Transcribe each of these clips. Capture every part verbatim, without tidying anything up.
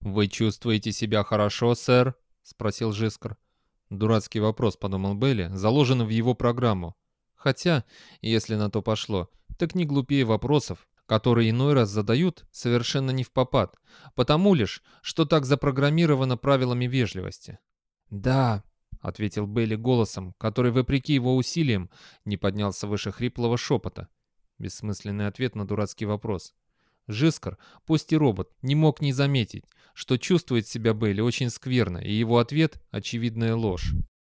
«Вы чувствуете себя хорошо, сэр?» — спросил Жискар. Дурацкий вопрос, подумал Бейли, заложенный в его программу. Хотя, если на то пошло, так не глупее вопросов, которые иной раз задают совершенно не впопад, потому лишь, что так запрограммировано правилами вежливости. «Да», — ответил Бейли голосом, который, вопреки его усилиям, не поднялся выше хриплого шепота. Бессмысленный ответ на дурацкий вопрос. Жискар, пусть и робот, не мог не заметить, что чувствует себя Бейли очень скверно, и его ответ — очевидная ложь.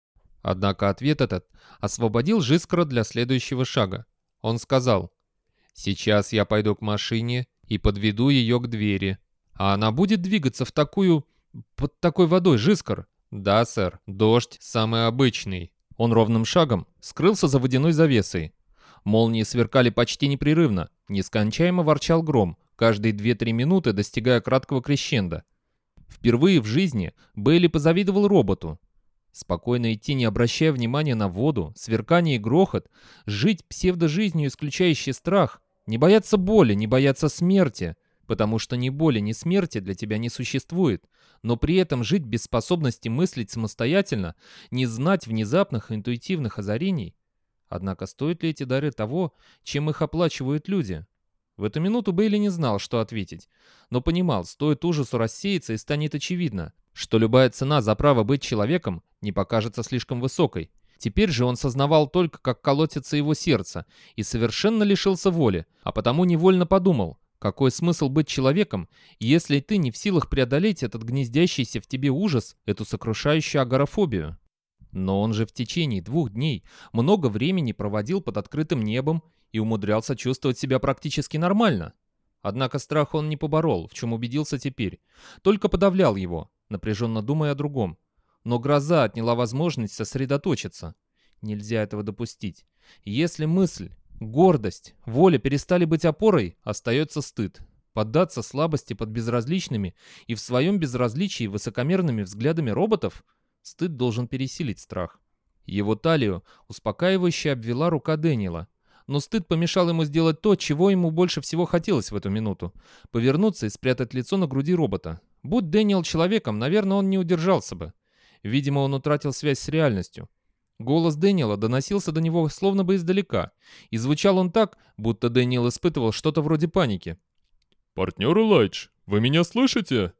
Однако ответ этот освободил Жискара для следующего шага. Он сказал: «Сейчас я пойду к машине и подведу ее к двери. А она будет двигаться в такую... под такой водой, Жискар?» «Да, сэр, дождь самый обычный». Он ровным шагом скрылся за водяной завесой. Молнии сверкали почти непрерывно, нескончаемо ворчал гром, каждые две-три минуты достигая краткого крещендо. Впервые в жизни Бейли позавидовал роботу. Спокойно идти, не обращая внимания на воду, сверкание и грохот, жить псевдожизнью, исключающей страх, не бояться боли, не бояться смерти, потому что ни боли, ни смерти для тебя не существует, но при этом жить без способности мыслить самостоятельно, не знать внезапных интуитивных озарений. Однако стоят ли эти дары того, чем их оплачивают люди? В эту минуту Бейли не знал, что ответить, но понимал, стоит ужасу рассеяться и станет очевидно, что любая цена за право быть человеком не покажется слишком высокой. Теперь же он сознавал только, как колотится его сердце, и совершенно лишился воли, а потому невольно подумал, какой смысл быть человеком, если ты не в силах преодолеть этот гнездящийся в тебе ужас, эту сокрушающую агорафобию. Но он же в течение двух дней много времени проводил под открытым небом и умудрялся чувствовать себя практически нормально. Однако страх он не поборол, в чем убедился теперь, только подавлял его, напряженно думая о другом. Но гроза отняла возможность сосредоточиться. Нельзя этого допустить. Если мысль, гордость, воля перестали быть опорой, остается стыд. Поддаться слабости под безразличными и в своем безразличии высокомерными взглядами роботов — стыд должен пересилить страх. Его талию успокаивающе обвела рука Дэниела. Но стыд помешал ему сделать то, чего ему больше всего хотелось в эту минуту — повернуться и спрятать лицо на груди робота. Будь Дэниел человеком, наверное, он не удержался бы. Видимо, он утратил связь с реальностью. Голос Дэниела доносился до него словно бы издалека, и звучал он так, будто Дэниел испытывал что-то вроде паники. «Партнер Элайдж, вы меня слышите?»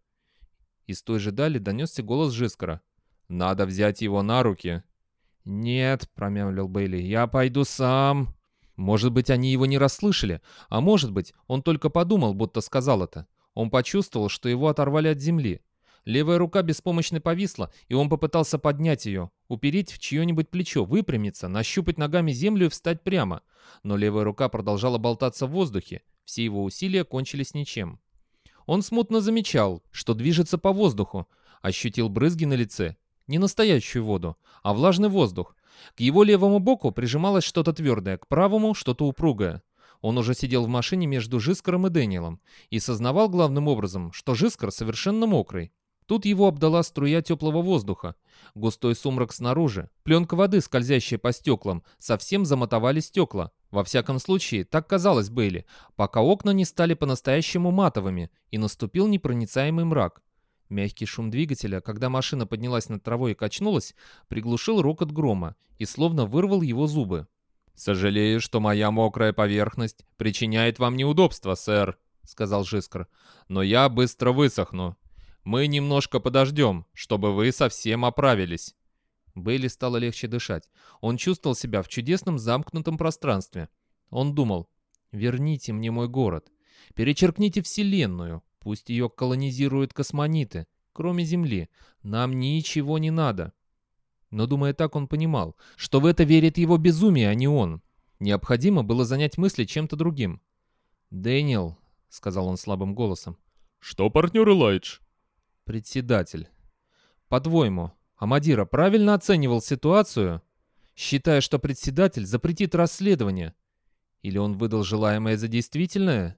Из той же дали донесся голос Жискара. «Надо взять его на руки». «Нет», — промямлил Бейли, — «я пойду сам». Может быть, они его не расслышали, а может быть, он только подумал, будто сказал это. Он почувствовал, что его оторвали от земли. Левая рука беспомощно повисла, и он попытался поднять ее, упереть в чье-нибудь плечо, выпрямиться, нащупать ногами землю и встать прямо. Но левая рука продолжала болтаться в воздухе, все его усилия кончились ничем. Он смутно замечал, что движется по воздуху, ощутил брызги на лице. Не настоящую воду, а влажный воздух. К его левому боку прижималось что-то твердое, к правому что-то упругое. Он уже сидел в машине между Жискаром и Дэниелом и сознавал главным образом, что Жискар совершенно мокрый. Тут его обдала струя теплого воздуха. Густой сумрак снаружи, пленка воды, скользящая по стеклам, совсем замотовали стекла. Во всяком случае, так казалось Бейли, пока окна не стали по-настоящему матовыми и наступил непроницаемый мрак. Мягкий шум двигателя, когда машина поднялась над травой и качнулась, приглушил рокот грома и словно вырвал его зубы. «Сожалею, что моя мокрая поверхность причиняет вам неудобства, сэр», — сказал Жискар. «Но я быстро высохну. Мы немножко подождем, чтобы вы совсем оправились». Бейли стало легче дышать. Он чувствовал себя в чудесном замкнутом пространстве. Он думал: «Верните мне мой город. Перечеркните Вселенную. Пусть ее колонизируют космониты. Кроме Земли. Нам ничего не надо». Но, думая так, он понимал, что в это верит его безумие, а не он. Необходимо было занять мысли чем-то другим. «Дэниел», — сказал он слабым голосом. «Что, партнер Элайдж?» «Председатель. По-твоему, Амадира правильно оценивал ситуацию, считая, что председатель запретит расследование? Или он выдал желаемое за действительное?»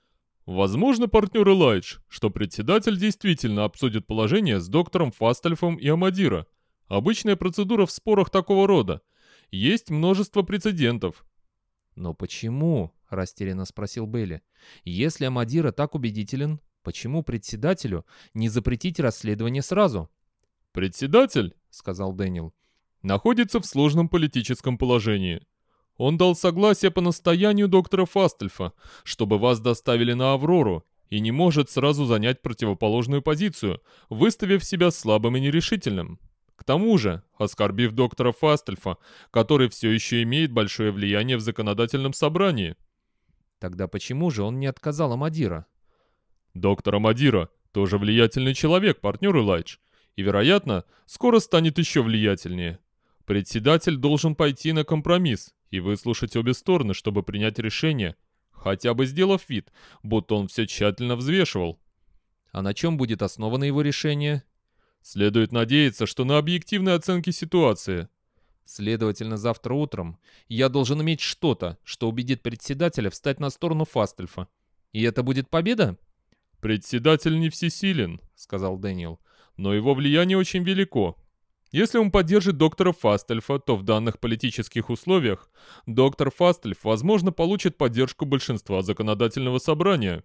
«Возможно, партнер Элайдж, что председатель действительно обсудит положение с доктором Фастальфом и Амадира. Обычная процедура в спорах такого рода. Есть множество прецедентов». «Но почему?» — растерянно спросил Бейли. «Если Амадира так убедителен, Почему председателю не запретить расследование сразу? «Председатель», — сказал Дэниел, — «находится в сложном политическом положении. Он дал согласие по настоянию доктора Фастельфа, чтобы вас доставили на Аврору, и не может сразу занять противоположную позицию, выставив себя слабым и нерешительным. К тому же, оскорбив доктора Фастельфа, который все еще имеет большое влияние в законодательном собрании». Тогда почему же он не отказал Амадира? «Доктор Амадира тоже влиятельный человек, партнер Элайдж, и, вероятно, скоро станет еще влиятельнее. Председатель должен пойти на компромисс и выслушать обе стороны, чтобы принять решение, хотя бы сделав вид, будто он все тщательно взвешивал». А на чем будет основано его решение? Следует надеяться, что на объективной оценке ситуации. Следовательно, завтра утром я должен иметь что-то, что убедит председателя встать на сторону Фастельфа. И это будет победа? «Председатель не всесилен», — сказал Дэниел, — «но его влияние очень велико. Если он поддержит доктора Фастельфа, то в данных политических условиях доктор Фастельф, возможно, получит поддержку большинства законодательного собрания».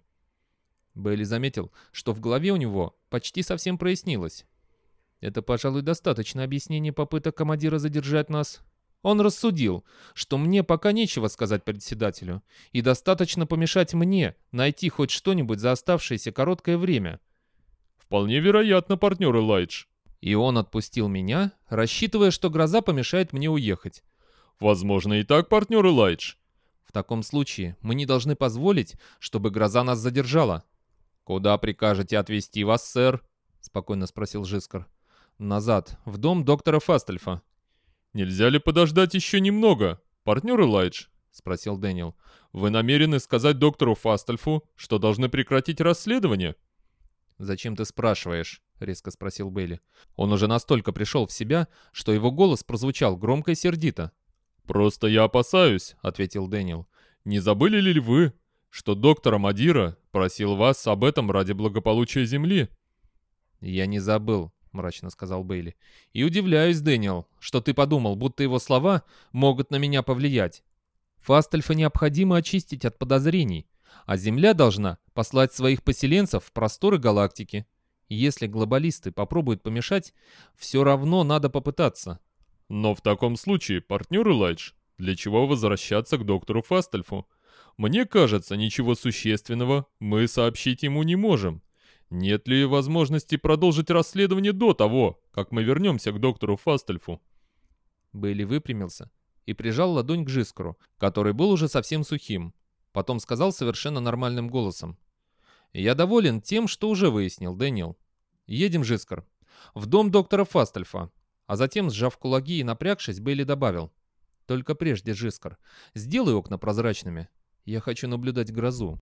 Бейли заметил, что в голове у него почти совсем прояснилось. Это, пожалуй, достаточное объяснение попыток командира задержать нас. Он рассудил, что мне пока нечего сказать председателю, и достаточно помешать мне найти хоть что-нибудь за оставшееся короткое время. «Вполне вероятно, партнер Элайдж». И он отпустил меня, рассчитывая, что гроза помешает мне уехать. «Возможно и так, партнер Элайдж». В таком случае мы не должны позволить, чтобы гроза нас задержала. «Куда прикажете отвезти вас, сэр?» — спокойно спросил Жискар. «Назад, в дом доктора Фастельфа». «Нельзя ли подождать еще немного, партнер Элайдж?» — спросил Дэниел. «Вы намерены сказать доктору Фастельфу, что должны прекратить расследование?» «Зачем ты спрашиваешь?» — резко спросил Бейли. Он уже настолько пришел в себя, что его голос прозвучал громко и сердито. «Просто я опасаюсь», — ответил Дэниел. «Не забыли ли вы, что доктор Амадира просил вас об этом ради благополучия Земли?» «Я не забыл», — мрачно сказал Бейли. «И удивляюсь, Дэниел, что ты подумал, будто его слова могут на меня повлиять. Фастельфа необходимо очистить от подозрений, а Земля должна послать своих поселенцев в просторы галактики. Если глобалисты попробуют помешать, все равно надо попытаться». «Но в таком случае, партнер Элайдж, для чего возвращаться к доктору Фастельфу? Мне кажется, ничего существенного мы сообщить ему не можем. Нет ли возможности продолжить расследование до того, как мы вернемся к доктору Фастельфу?» Бейли выпрямился и прижал ладонь к Жискару, который был уже совсем сухим. Потом сказал совершенно нормальным голосом. «Я доволен тем, что уже выяснил, Дэниел. Едем, Жискар, в дом доктора Фастельфа». А затем, сжав кулаки и напрягшись, Бейли добавил. «Только прежде, Жискар, сделай окна прозрачными. Я хочу наблюдать грозу».